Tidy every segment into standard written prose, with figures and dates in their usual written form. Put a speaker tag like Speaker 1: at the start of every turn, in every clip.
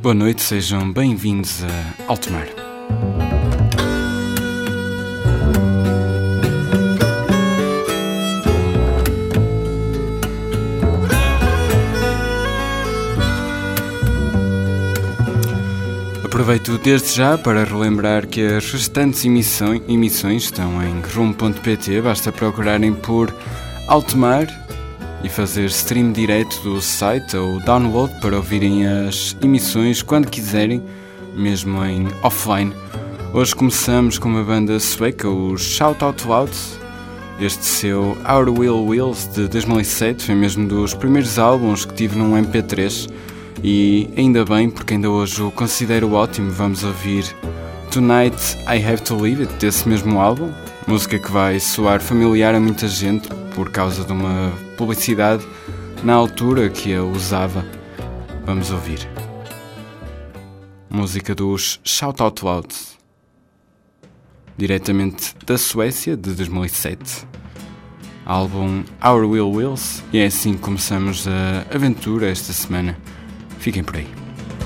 Speaker 1: Boa noite, sejam bem-vindos a Alto Mar. Aproveito desde já para relembrar que as restantes emissões estão em rumo.pt, basta procurarem por Alto Mar e fazer stream direto do site ou download para ouvirem as emissões quando quiserem, mesmo em offline. Hoje começamos com uma banda sueca, os Shout Out Loud. Este seu Our Will Wills de 2007 foi mesmo dos primeiros álbuns que tive num MP3 e ainda bem, porque ainda hoje o considero ótimo. Vamos ouvir Tonight I Have to Leave It desse mesmo álbum, música que vai soar familiar a muita gente por causa de uma publicidade na altura que a usava. Vamos ouvir. Música dos Shout Out Loud, diretamente da Suécia, de 2007. Álbum Our Will Wills, e é assim que começamos a aventura esta semana. Fiquem por aí.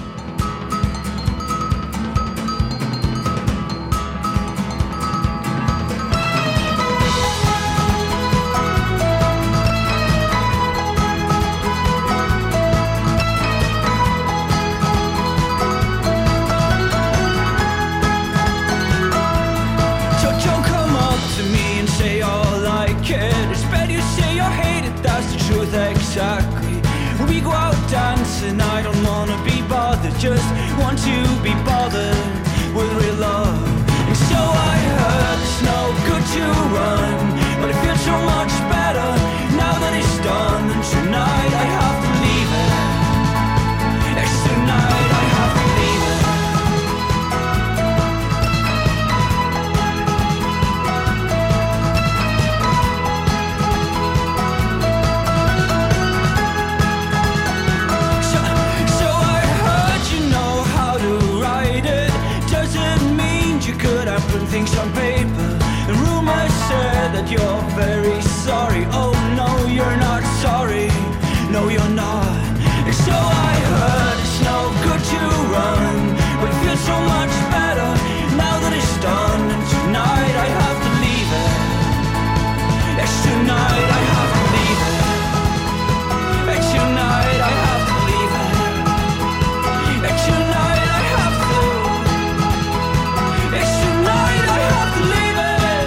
Speaker 2: Just want to be bothered with real love. And so I heard it's no good to run, but it feels so much better now that it's done. And tonight I have to leave it. Yes, tonight I have to leave it. Things on paper, and rumors said that you're very sorry. Oh no, you're not sorry. No, you're not. And so I heard it's no good to run, but it feels so much better now that it's done. And tonight I have to leave it. Yes, tonight I have to leave it. And tonight I have to leave it. And tonight I have to. It's tonight I have to leave it.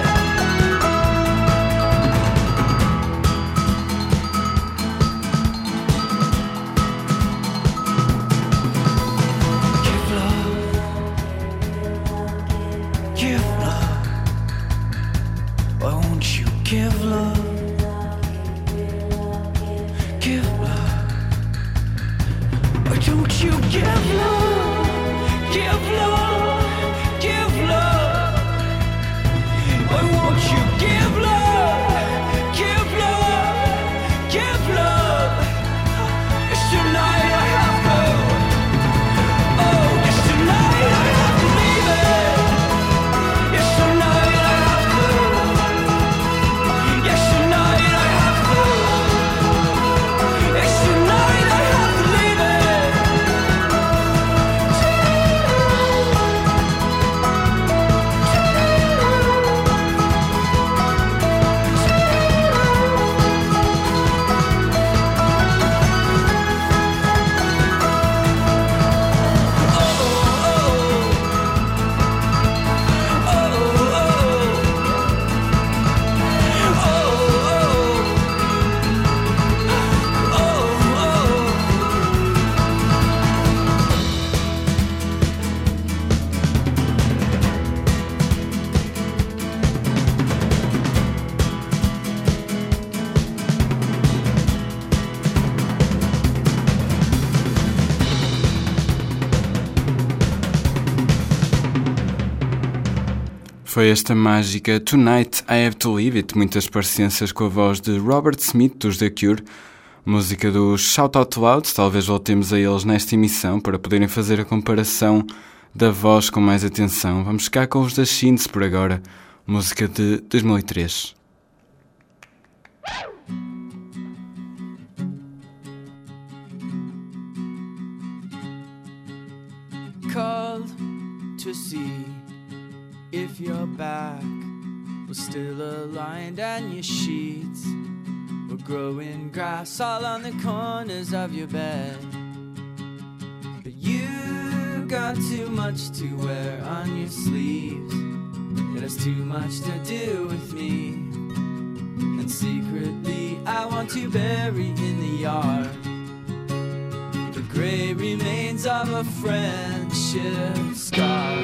Speaker 2: Give love. Why won't you give love? Give love. Why don't you give love? Give love. Give love. Why won't you give love? Give love. Give love. It's tonight I have to. Oh, it's tonight I have to leave it. It's tonight I have to. Yes, tonight I have to. It's tonight I have to leave it.
Speaker 1: Foi esta mágica Tonight I Have to Leave It, muitas parecenças com a voz de Robert Smith dos The Cure, música dos Shout Out Loud. Talvez voltemos a eles nesta emissão para poderem fazer a comparação da voz com mais atenção. Vamos ficar com os da Shins por agora, música de 2003.
Speaker 2: to see if your back was still aligned and your sheets were growing grass all on the corners of your bed. But you got too much to wear on your sleeves. It has too much to do with me. And secretly I want to bury in the yard the grey remains of a friendship scar.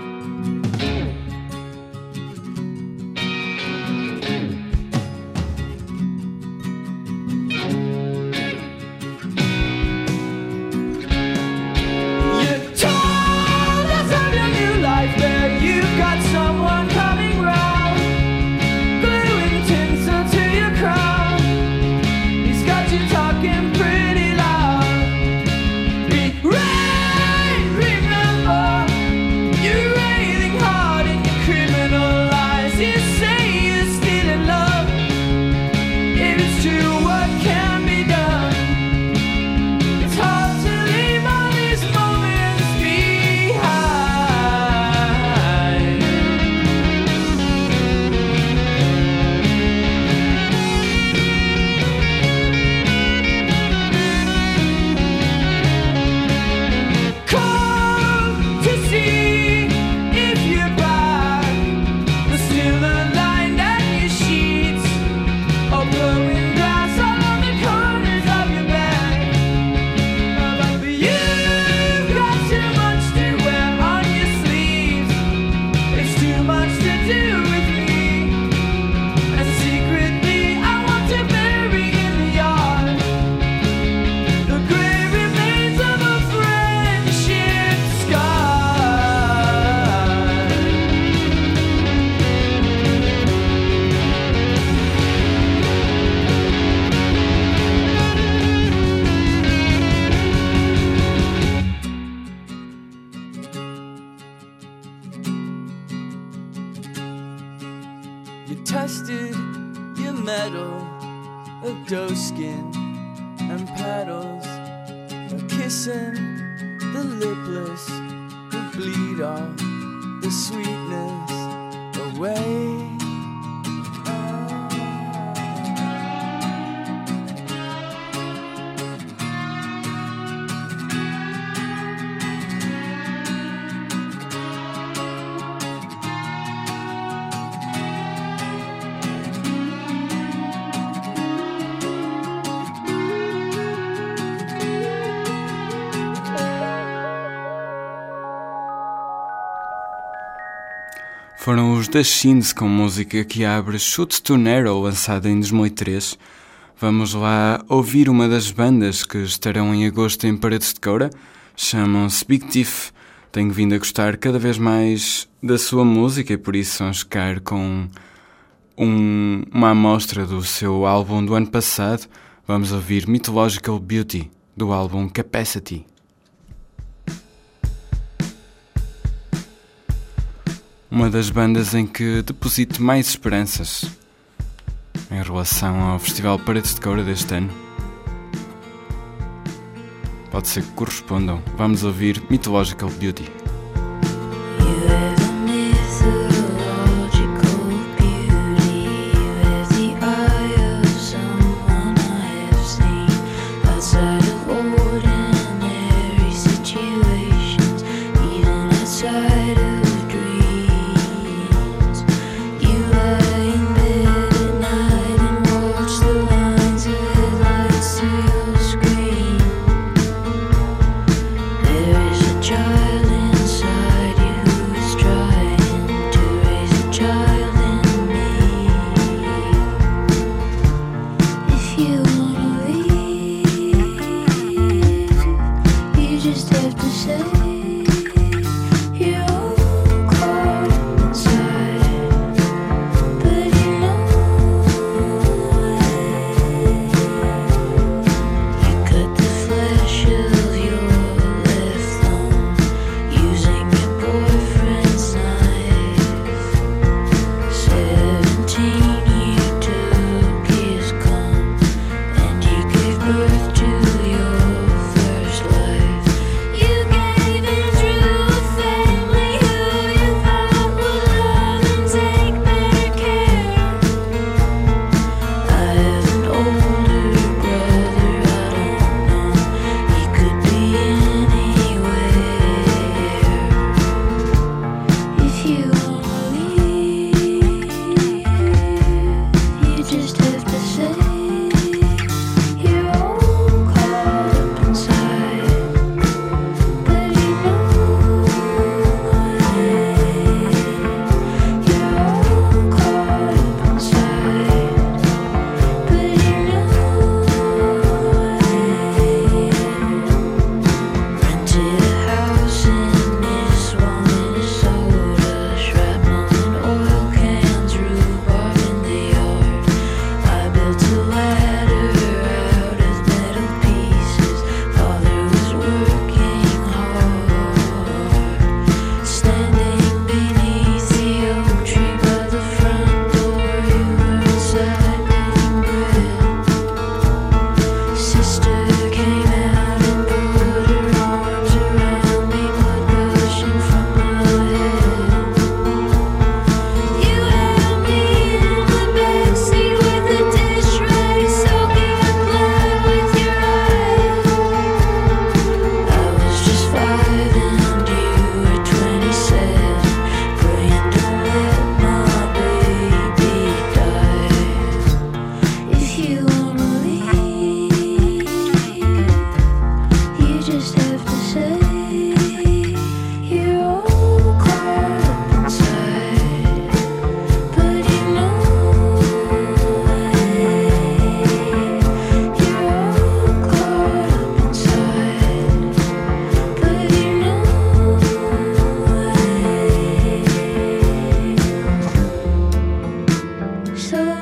Speaker 2: Tested your metal of doeskin and paddles, of kissing the lipless who bleed off the sweetness away.
Speaker 1: Foram os The Shins com música que abre Shoot to Narrow, lançada em 2003. Vamos lá ouvir uma das bandas que estarão em agosto em Paredes de Coura. Chamam-se Big Thief. Tenho vindo a gostar cada vez mais da sua música e por isso vamos ficar com uma amostra do seu álbum do ano passado. Vamos ouvir Mythological Beauty, do álbum Capacity. Uma das bandas em que deposito mais esperanças em relação ao Festival Paredes de Coura deste ano. Pode ser que correspondam. Vamos ouvir Mythological Beauty.
Speaker 3: Child in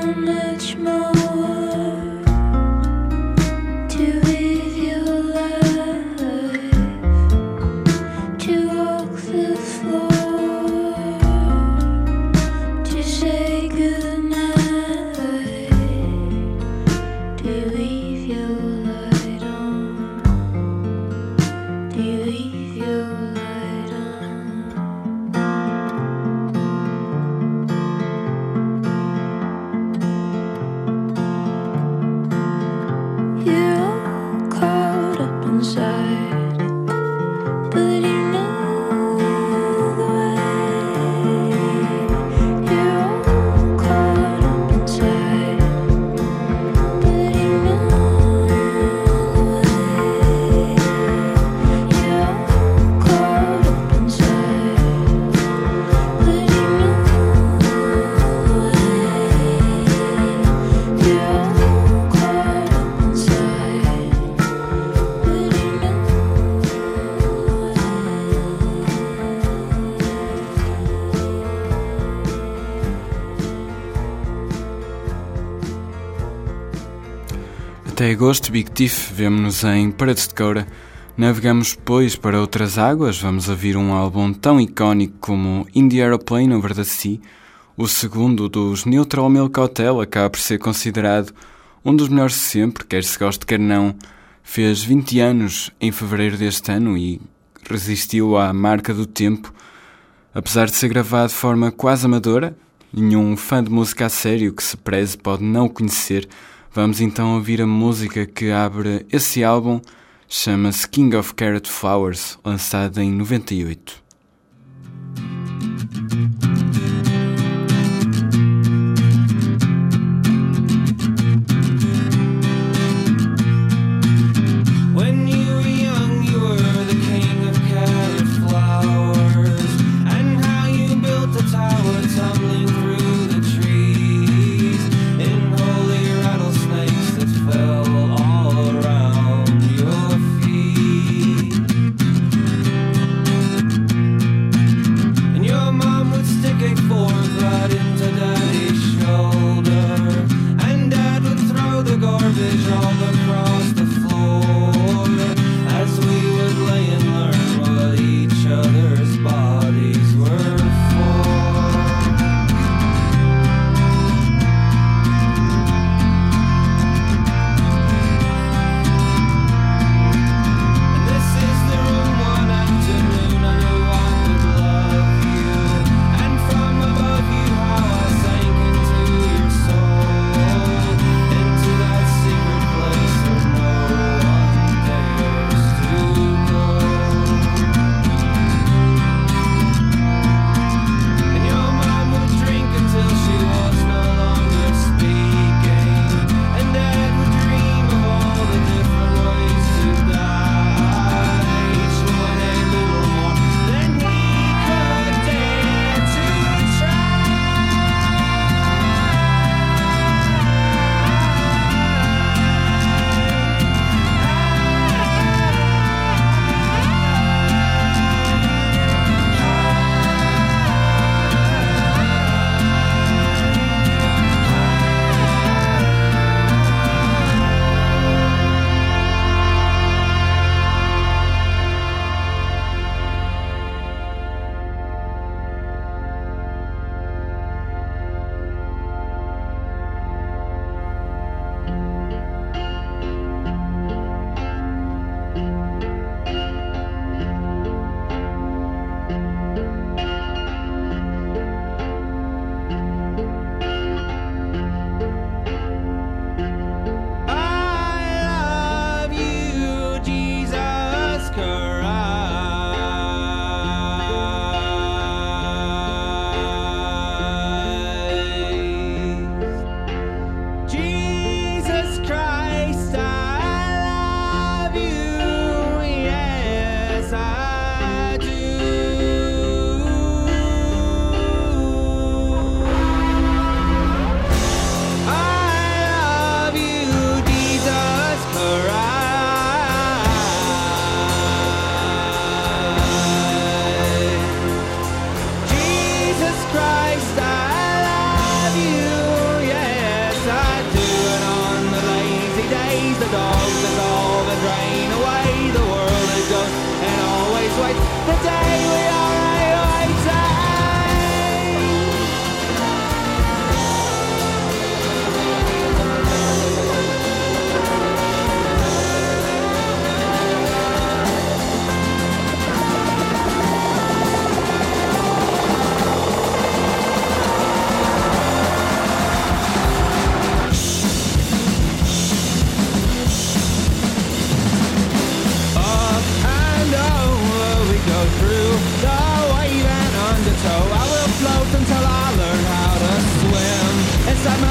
Speaker 1: Até agosto, Big Thief, vemo-nos em Paredes de Coura. Navegamos depois para outras águas, vamos ouvir um álbum tão icónico como In the Aeroplane Over the Sea. O segundo dos Neutral Milk Hotel acaba por ser considerado um dos melhores de sempre, quer se goste, quer não. Fez 20 anos em fevereiro deste ano e resistiu à marca do tempo. Apesar de ser gravado de forma quase amadora, nenhum fã de música a sério que se preze pode não o conhecer. Vamos então ouvir a música que abre esse álbum, chama-se King of Carrot Flowers, lançada em 98.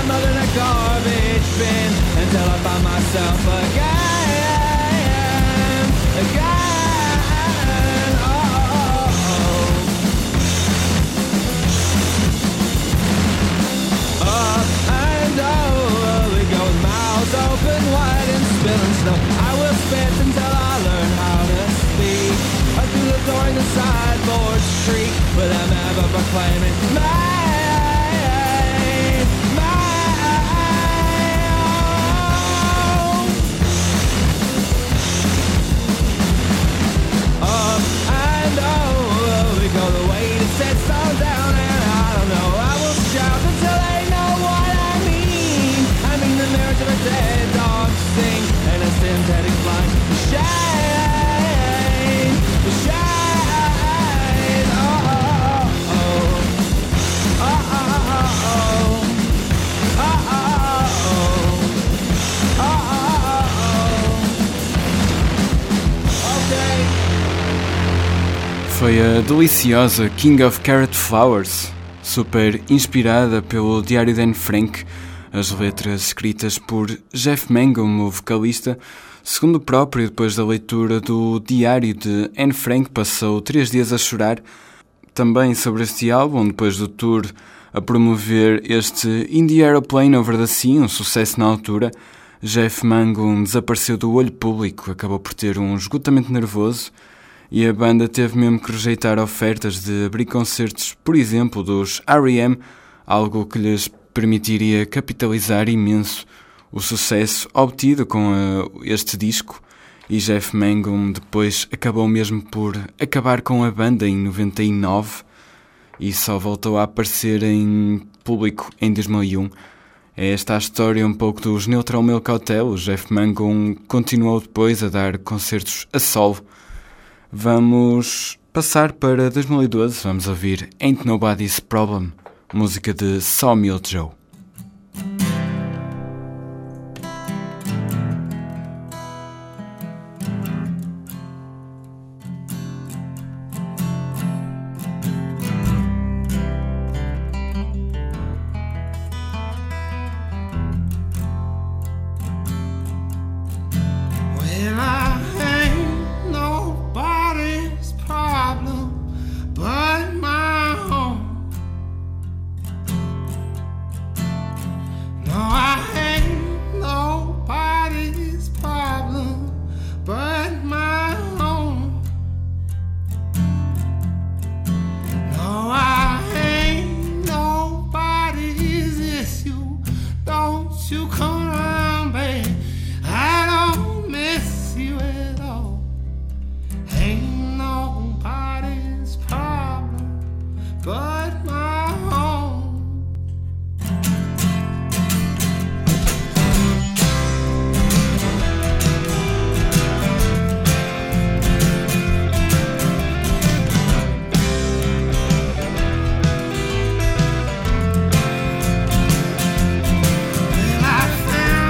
Speaker 2: mother in a garbage bin until I find myself again. Up and over we go with mouths open wide and spilling snow. I will spit until I learn how to speak. Up through the door in the sideboard street with them ever proclaiming up and over we go, the weight is set so down and I don't know, I will shout until they know what I mean. I mean the marriage of a dead dog sing and a synthetic blind shine, shine, oh, oh, oh, oh, oh, oh, oh, oh, oh, oh, okay.
Speaker 1: Foi a deliciosa King of Carrot Flowers, super inspirada pelo diário de Anne Frank, as letras escritas por Jeff Mangum, o vocalista. Segundo o próprio, depois da leitura do diário de Anne Frank, passou 3 dias a chorar. Também sobre este álbum, depois do tour a promover este In the Aeroplane Over the Sea, um sucesso na altura, Jeff Mangum desapareceu do olho público, acabou por ter um esgotamento nervoso e a banda teve mesmo que rejeitar ofertas de abrir concertos, por exemplo, dos R.E.M., algo que lhes permitiria capitalizar imenso o sucesso obtido com este disco, e Jeff Mangum depois acabou mesmo por acabar com a banda em 99 e só voltou a aparecer em público em 2001. É esta a história um pouco dos Neutral Milk Hotel. O Jeff Mangum continuou depois a dar concertos a solo. Vamos passar para 2012, vamos ouvir Ain't Nobody's Problem, música de Sawmill Joe.
Speaker 3: I found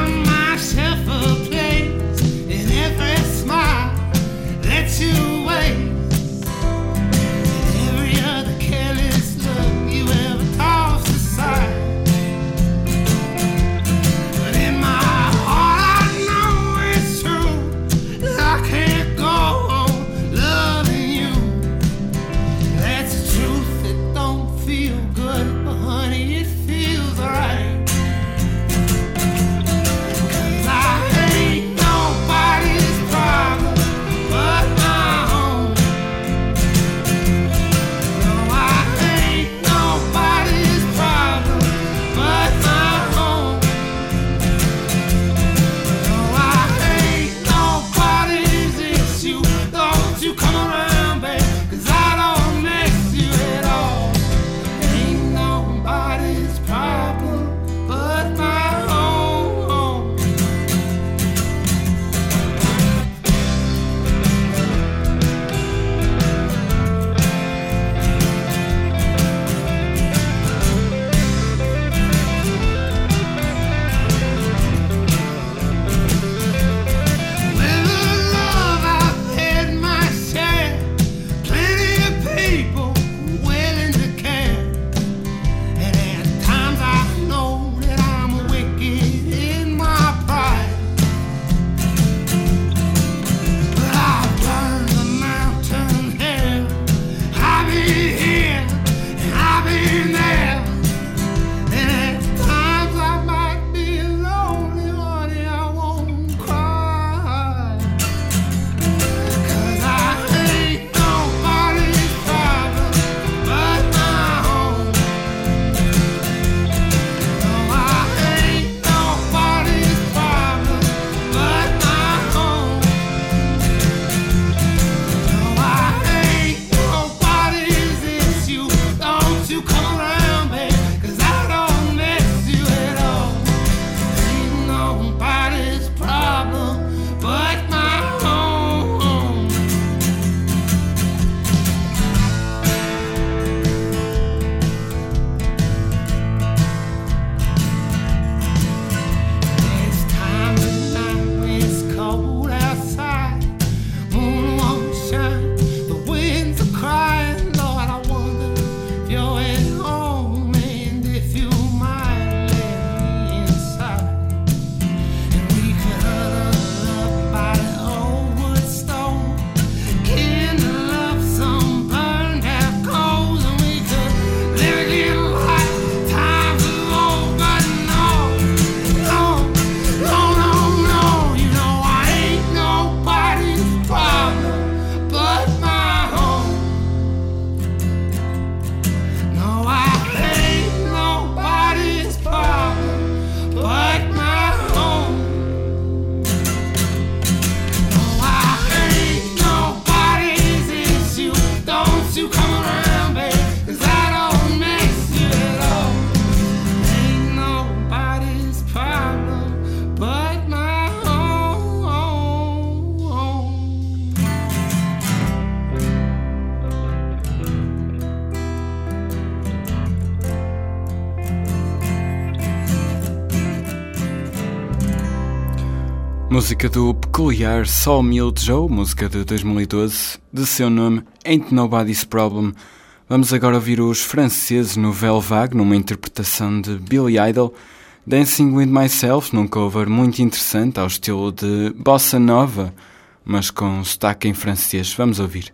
Speaker 1: Música do peculiar Sawmill Joe, música de 2012, de seu nome Ain't Nobody's Problem. Vamos agora ouvir os franceses Nouvelle Vague, numa interpretação de Billy Idol, Dancing With Myself, num cover muito interessante ao estilo de Bossa Nova, mas com sotaque em francês. Vamos ouvir.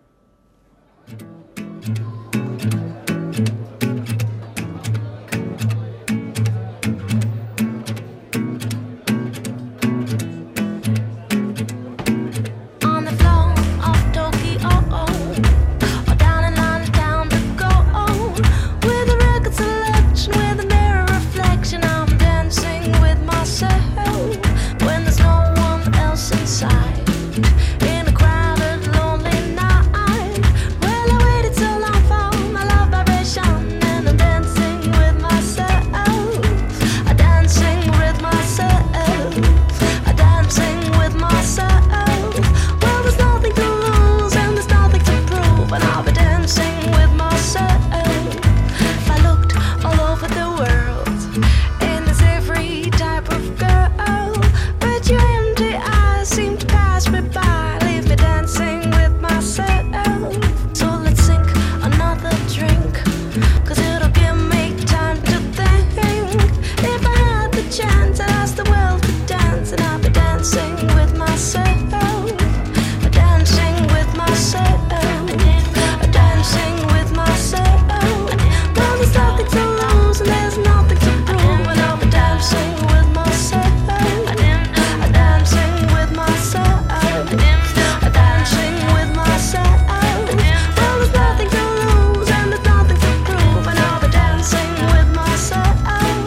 Speaker 3: In a crowded, lonely night, well, I waited till I found my love vibration, and I'm dancing with myself. I'm dancing with myself. I'm dancing with myself. Well, there's nothing to lose and there's nothing to prove, and I'll be dancing with myself. If I looked all over the world, and there's every type of girl, but your empty eyes seem to pass me by, leave me dancing with myself. So let's sink another drink, 'cause it'll give me time to think. If I had the chance, I'd ask the world to dance, and I'll be dancing with myself. Dancing with myself. Dancing with myself. Well, there's nothing to lose and there's nothing to prove, and I'll be dancing with myself. Dancing with myself. Dancing with myself. Well, there's nothing to lose and there's nothing to prove, and I'll be dancing with myself.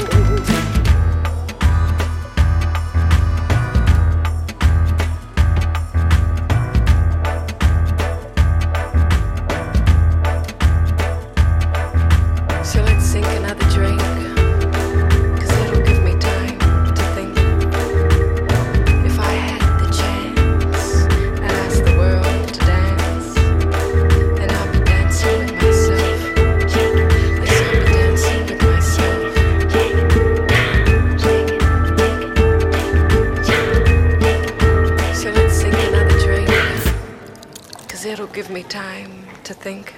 Speaker 3: So let's sink another drink, 'cause it'll give me time to think. If I had the chance, I'd ask the world to dance, and I'll be dancing with myself. Yes, I'll be dancing with myself. So let's sink another drink, 'cause it'll give me time to think.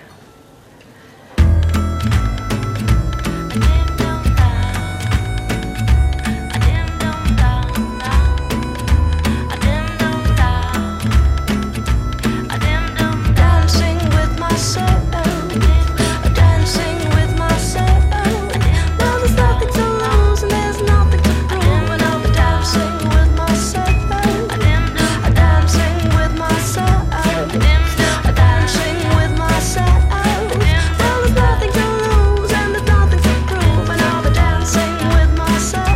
Speaker 3: Dancing with myself. Dancing with myself. Well, there's nothing to lose and there's nothing to prove, and I'll be dancing with myself. Dancing with myself. Dancing with myself. Well, there's nothing to lose and there's nothing to prove, and I'll be dancing with myself.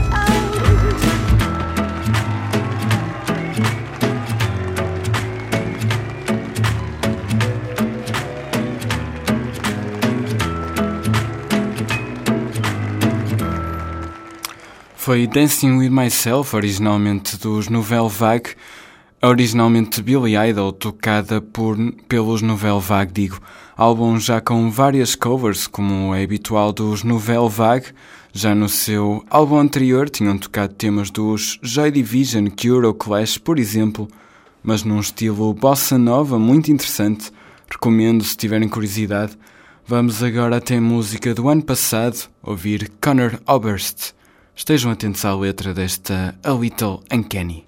Speaker 1: Foi Dancing With Myself, originalmente dos Nouvelle Vague, originalmente de Billy Idol, tocada pelos Nouvelle Vague, álbum já com várias covers, como é habitual dos Nouvelle Vague. Já no seu álbum anterior tinham tocado temas dos Joy Division, Cure ou Clash, por exemplo, mas num estilo bossa nova muito interessante. Recomendo se tiverem curiosidade. Vamos agora até a música do ano passado, ouvir Conor Oberst. Estejam atentos à letra desta A Little Uncanny.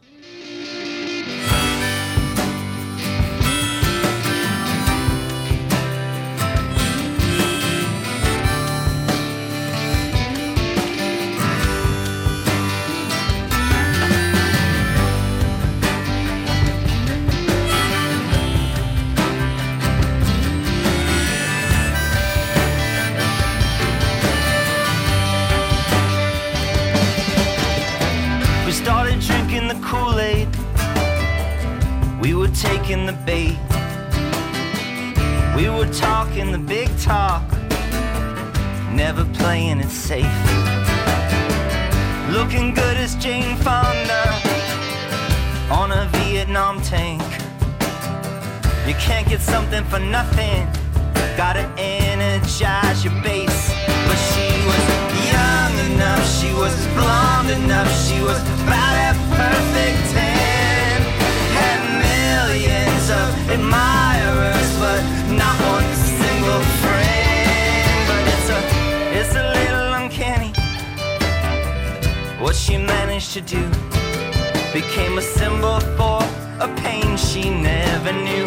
Speaker 4: Drinking the Kool-Aid, we were taking the bait, we were talking the big talk, never playing it safe. Looking good as Jane Fonda on a Vietnam tank. You can't get something for nothing, gotta energize your base. But she was young enough, she was blonde enough, she was about as perfect What she managed to do became a symbol for a pain she never knew.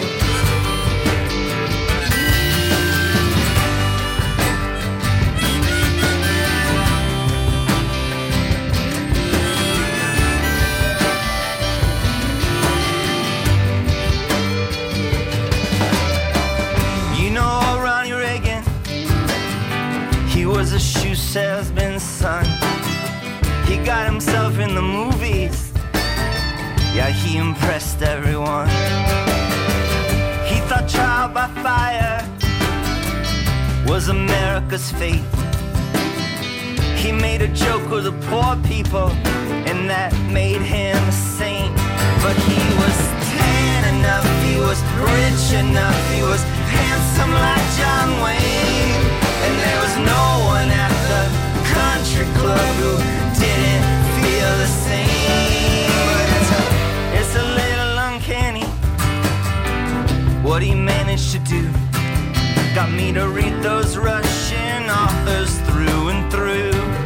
Speaker 4: You know Ronnie Reagan, he was a shoe salesman's son. He got himself in the movies, yeah, he impressed everyone. He thought trial by fire was America's fate. He made a joke with the poor people, and that made him a saint. But he was tan enough, he was rich enough, he was handsome like John Wayne. And there was no one at the country club who didn't feel the same. But it's a little uncanny what he managed to do. Got me to read those Russian authors through and through.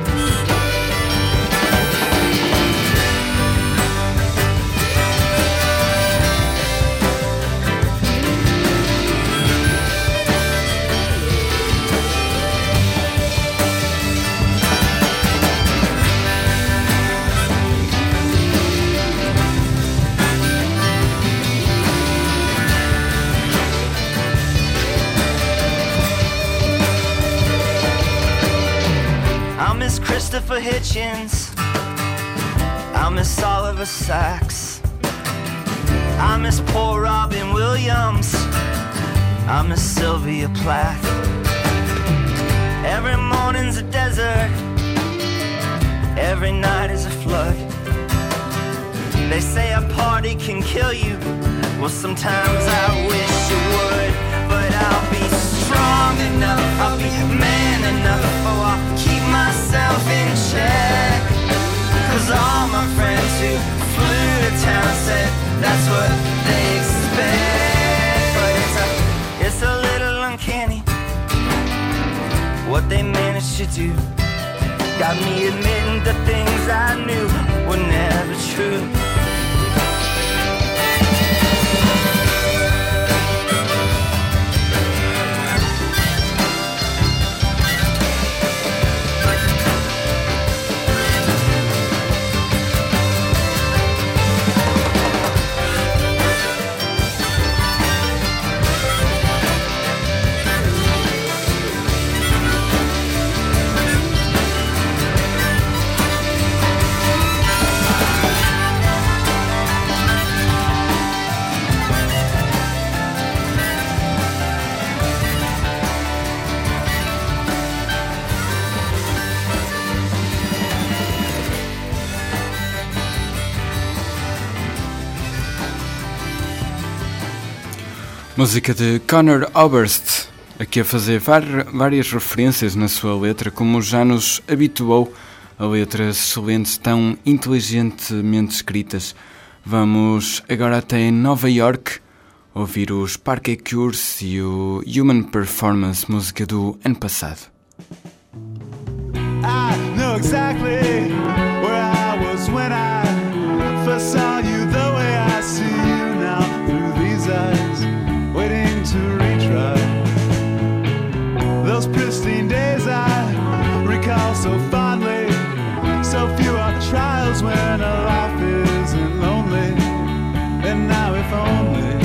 Speaker 4: I'll miss Christopher Hitchens, I'll miss Oliver Sacks, I miss poor Robin Williams, I miss Sylvia Plath. Every morning's a desert, every night is a flood. They say a party can kill you, well sometimes I wish it would. But I'll be strong enough, I'll be man enough, oh I'll keep myself in check. Cause all my friends who flew to town said that's what they expect. But it's a little uncanny what they managed to do. Got me admitting the things I knew were never true.
Speaker 1: Música de Conor Oberst, aqui a fazer várias referências na sua letra, como já nos habituou a letras excelentes, tão inteligentemente escritas. Vamos agora até Nova York ouvir os Parquet Cures e o Human Performance, música do ano passado.
Speaker 5: I know exactly where I was when I first saw you, the way I see you now through these eyes, waiting to retry those pristine days I recall so fondly. So few are the trials when a life isn't lonely. And now if only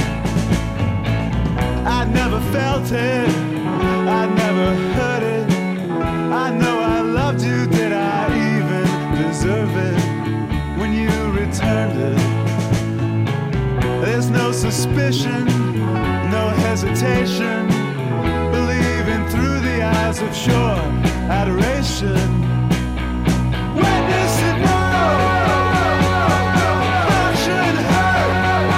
Speaker 5: I'd never felt it, I'd never heard it. I know I loved you, did I even deserve it? When you returned it, there's no suspicion, no hesitation, believing through the eyes of sure adoration. Witness it now, function hurt,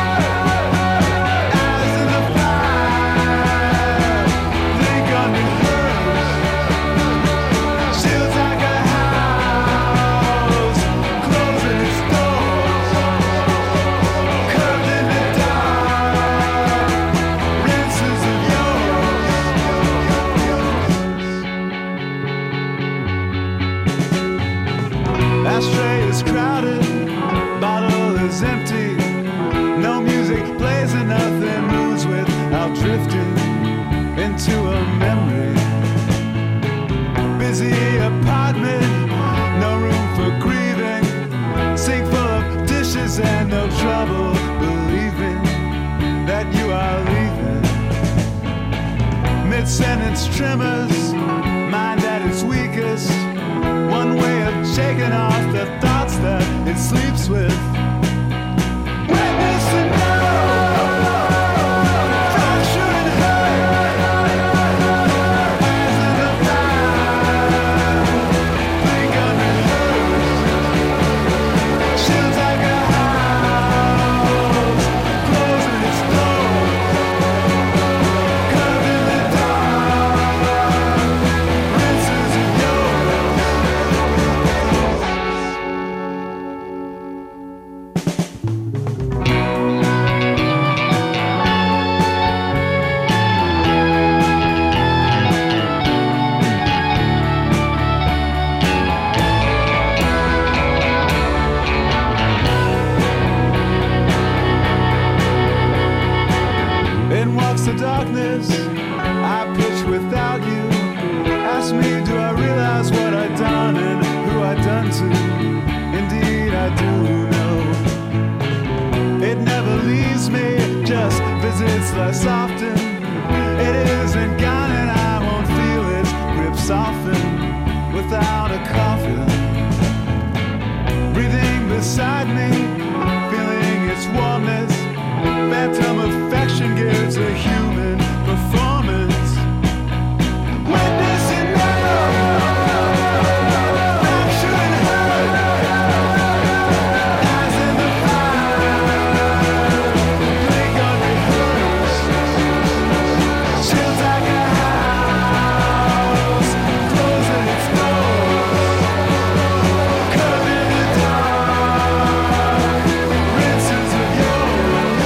Speaker 5: as in the fire, think unrehearsed, shields like a house, closing its doors, curved in the dark, rinses of yours. subway is crowded, bottle is empty. No music plays and nothing moves without drifting into a memory. Busy apartment, no room for grieving. Sink full of dishes and no trouble believing that you are leaving. Mid-sentence tremors, mind at its weakest. One way of shaking off the thoughts that it sleeps with. Witness and fracture and hurt. As in the fire, blink unrehearsed. Chills like a house, closing its doors. Curved in the dark, rinses of yours. In walks the darkness, I pitch without you. Ask me, do I realize what I've done and who I've done to? Indeed I do know. It never leaves me, just visits less often. It isn't gone and I won't feel its grip soften without a coffin. Breathing beside me, feeling its warmness. Phantom affection gives a human performance. Witnessing now, fracture and hurt. As in the fire, blink unrehearsed. Chills like a house, closing its doors. Curved in the dark, rinses of yours.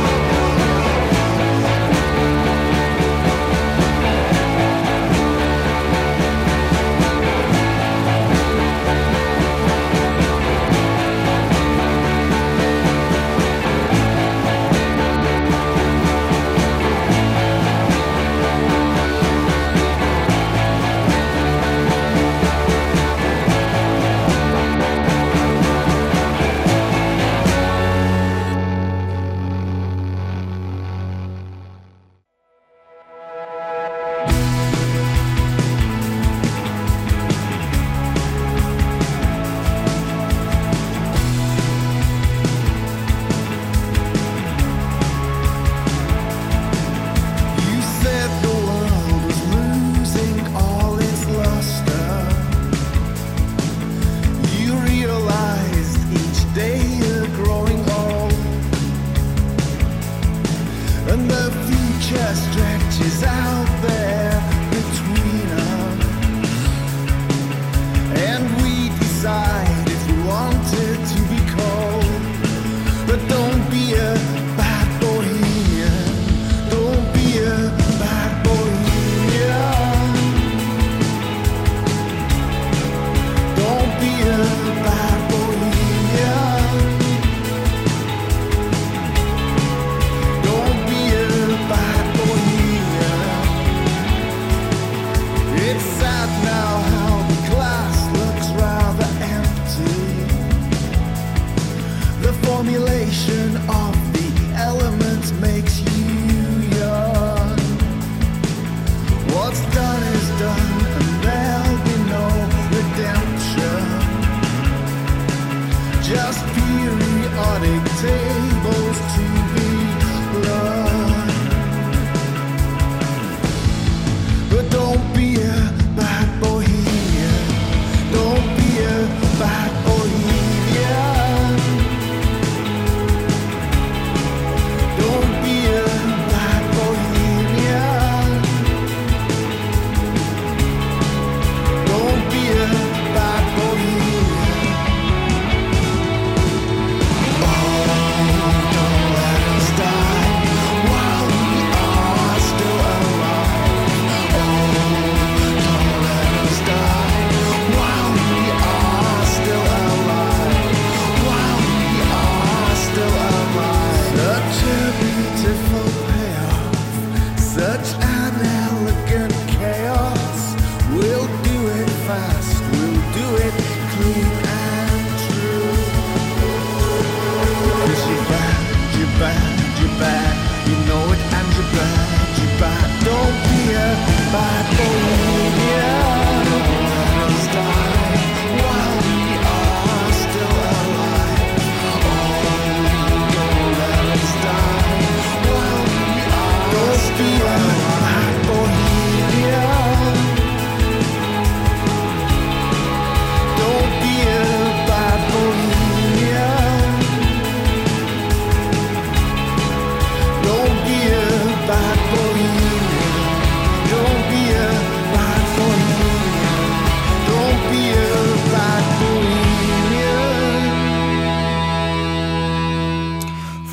Speaker 5: You said the world was losing all its luster. You realized each day you're growing old, and the future stretches out there between us, and we decide if we wanted to be cold. But don't be a bad bohemian. Don't be a bad bohemian. Don't be a bad bohemian. Don't be a bad bohemian. It's sad now how the glass looks rather empty. The formulation of the elements makes you young. What's done is done, and there'll be no redemption. Just periodic tables to be learned. But don't be a bad bohemian. Don't be a bad bohemian. Don't be a bad bohemian. Don't be a bad bohemian. Oh, don't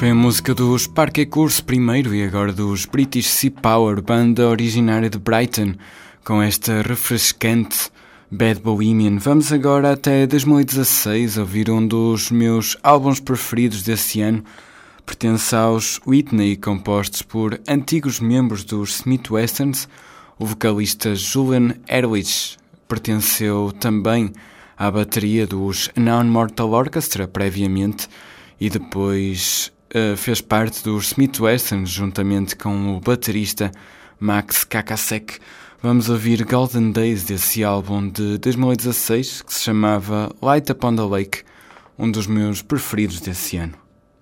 Speaker 1: Foi a música dos Parquet Course primeiro e agora dos British Sea Power, banda originária de Brighton, com esta refrescante Bad Bohemian. Vamos agora até 2016 ouvir um dos meus álbuns preferidos desse ano. Pertence aos Whitney, compostos por antigos membros dos Smith Westerns. O vocalista Julian Ehrlich pertenceu também à bateria dos Non-Mortal Orchestra previamente e depois fez parte dos Smith Westerns juntamente com o baterista Max Kakasek. Vamos ouvir Golden Days desse álbum de 2016 que se chamava Light Upon the Lake, um dos meus preferidos desse ano.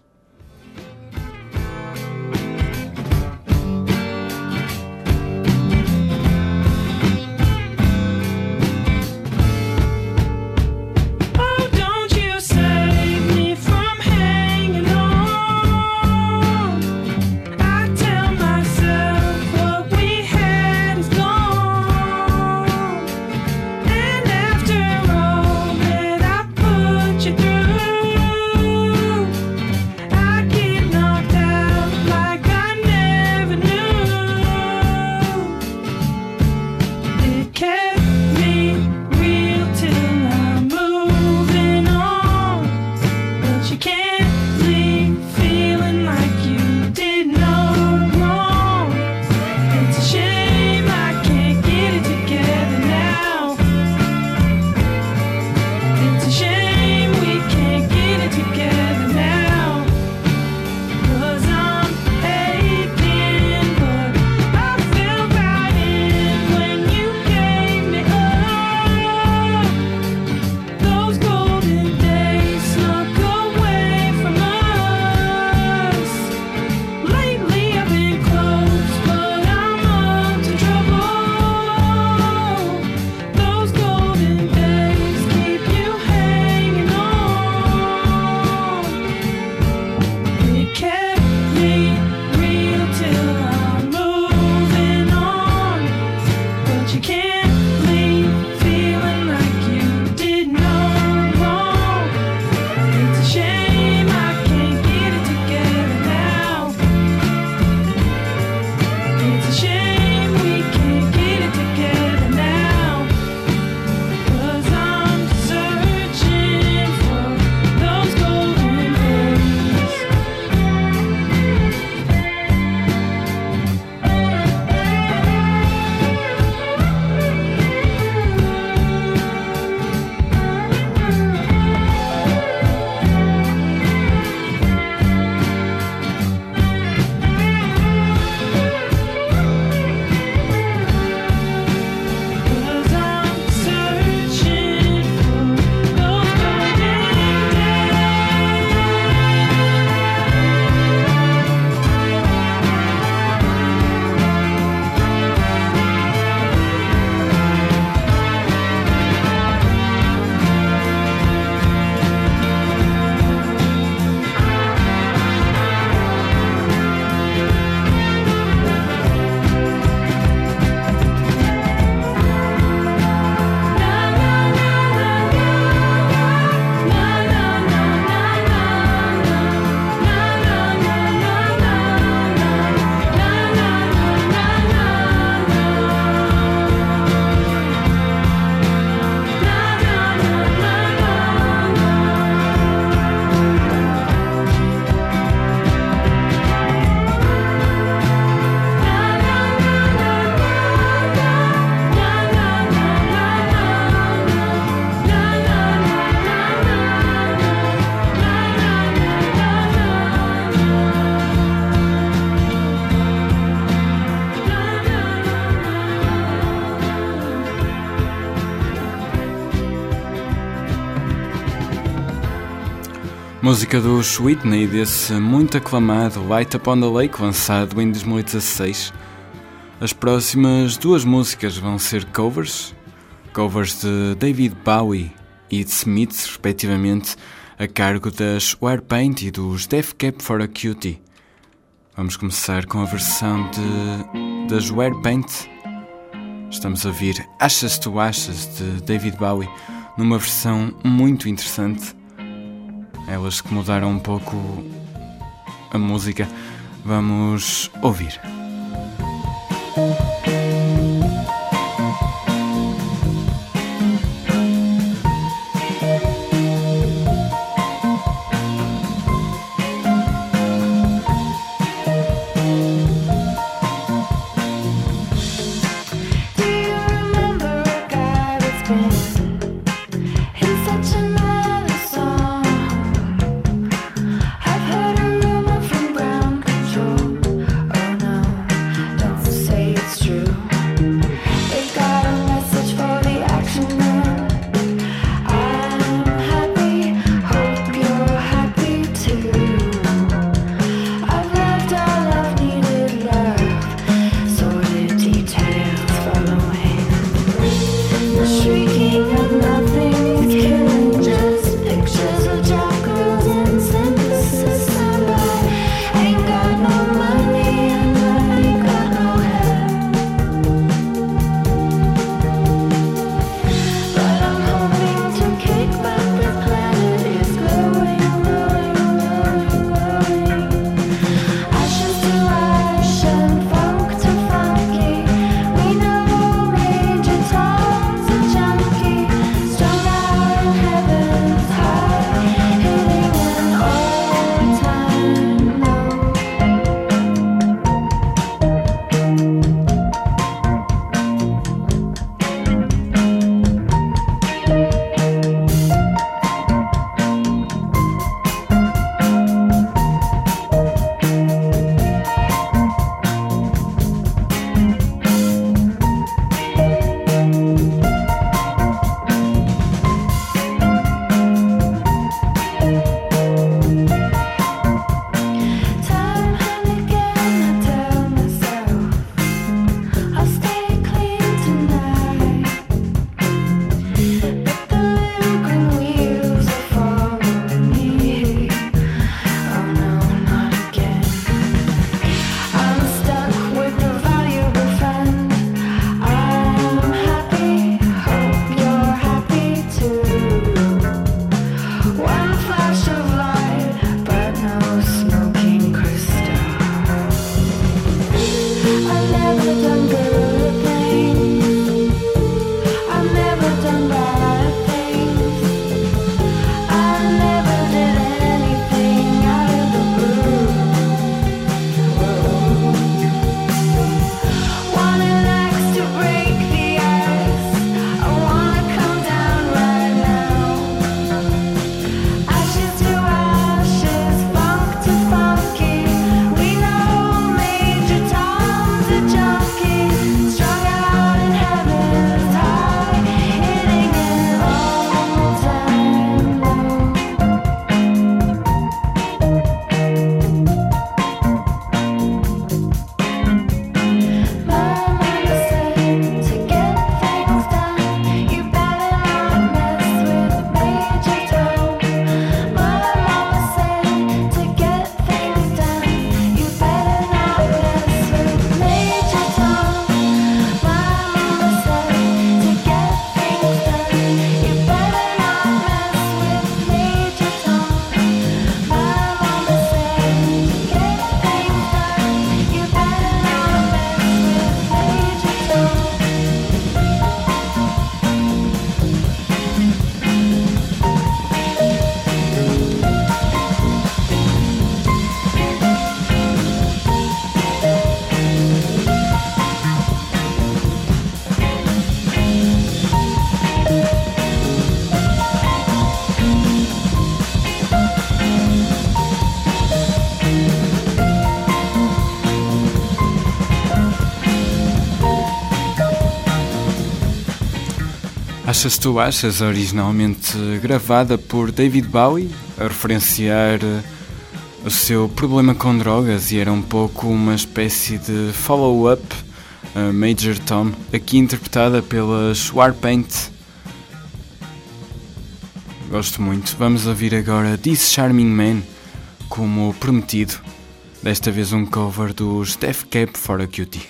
Speaker 1: Música dos Whitney, desse muito aclamado Light Upon the Lake, lançado em 2016. As próximas duas músicas vão ser covers de David Bowie e de Smith, respectivamente, a cargo das Warpaint e dos Death Cab for a Cutie. Vamos começar com a versão das Warpaint. Estamos a ouvir Ashes to Ashes de David Bowie, numa versão muito interessante. Elas que mudaram um pouco a música. Vamos ouvir. Achas Tu Achas, originalmente gravada por David Bowie, a referenciar o seu problema com drogas, e era um pouco uma espécie de follow-up a Major Tom, aqui interpretada pelas Warpaint. Gosto muito. Vamos ouvir agora This Charming Man, como prometido, desta vez um cover dos Death Cab for a Cutie.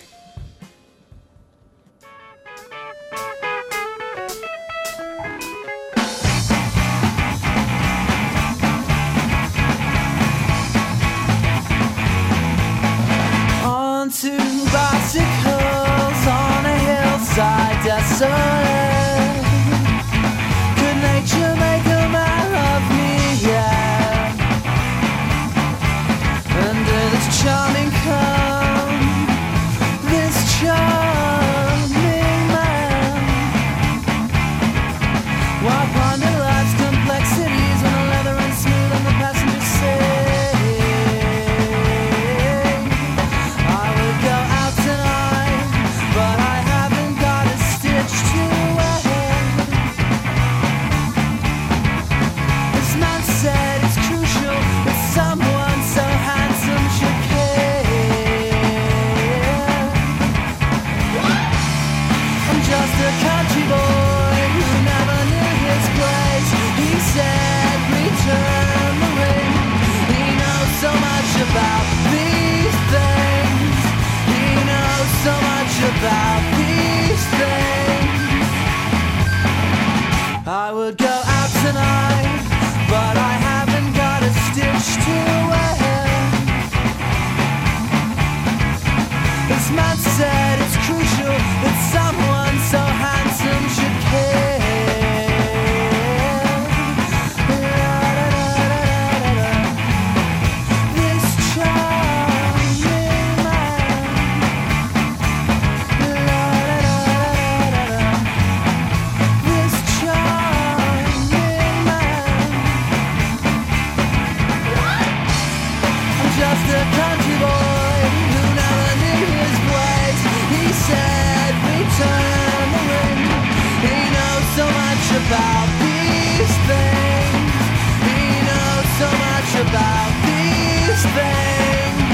Speaker 2: these things.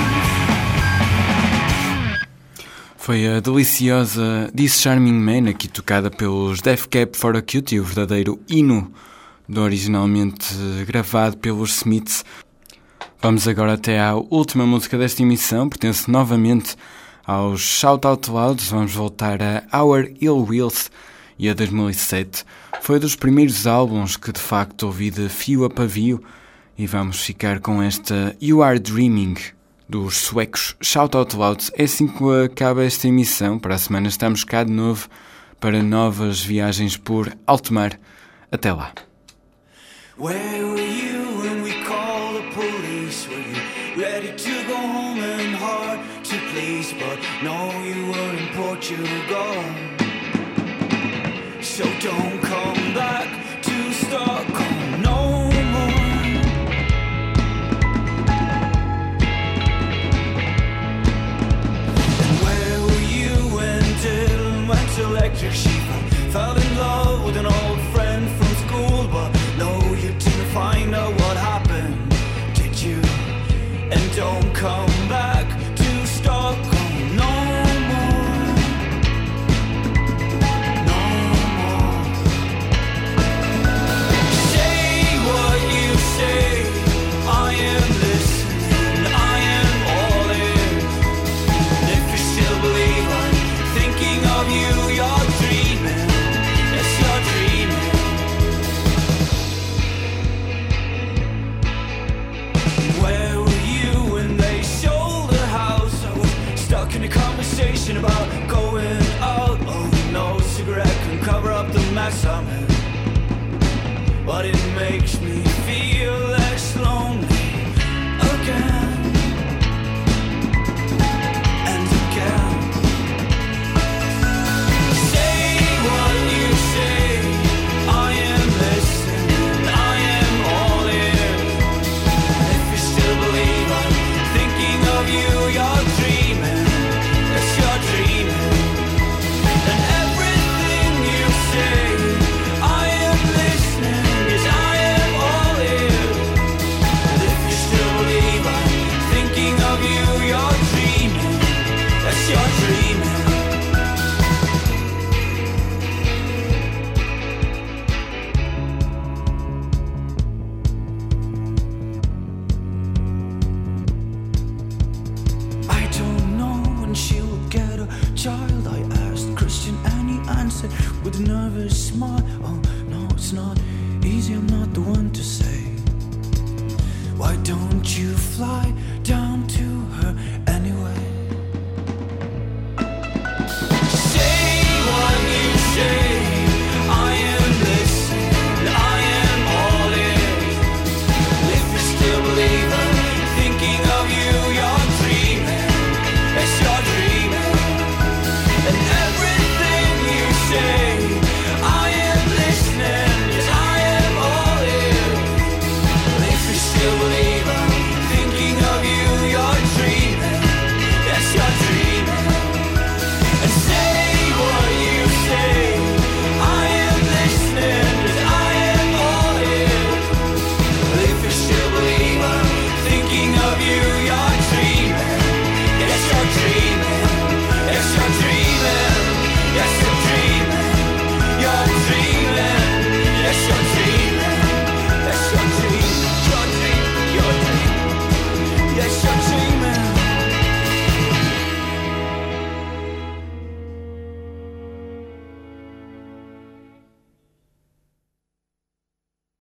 Speaker 1: Foi a deliciosa This Charming Man, aqui tocada pelos Death Cab for Cutie, o verdadeiro hino do originalmente gravado pelos Smiths. Vamos agora até à última música desta emissão, pertence novamente aos Shout Out Louds. Vamos voltar a Our Ill Wills e a 2007. Foi dos primeiros álbuns que de facto ouvi de fio a pavio e vamos ficar com esta You Are Dreaming dos suecos Shout Out Louds. É assim que acaba esta emissão. Para a semana estamos cá de novo para novas viagens por alto mar. Até lá.
Speaker 2: Where were you when we called the police? Were you ready to go home and hard to please? But no, you were in Portugal. So don't come back to Stockholm no more. And where were you when Dylan went electric sheep? Fell in love with an old friend from school, but no, you didn't find out what happened, did you? And don't come back to Stockholm no more. No more. Say what you say, I am listening, I am all ears. And if you still believe I'm thinking of you, you're dreaming, yes you're dreaming. Where were you when they sold the house? I was stuck in a conversation about going out. Oh, no cigarette can cover up the mess I'm in, but it makes me feel less lonely again and again. Say what you say, I am listening, I am all ears. If you still believe I'm thinking of you, you're dreaming, yes you're dreaming. And everything you say, I am listening, yes I am all ears. And if you still believe I'm thinking of you, you're dreaming, yes you're dreaming. I don't know when she'll get a child, I asked Christian and he answered with a nervous smile. Oh no, it's not easy, I'm not the one to say. Why don't you fly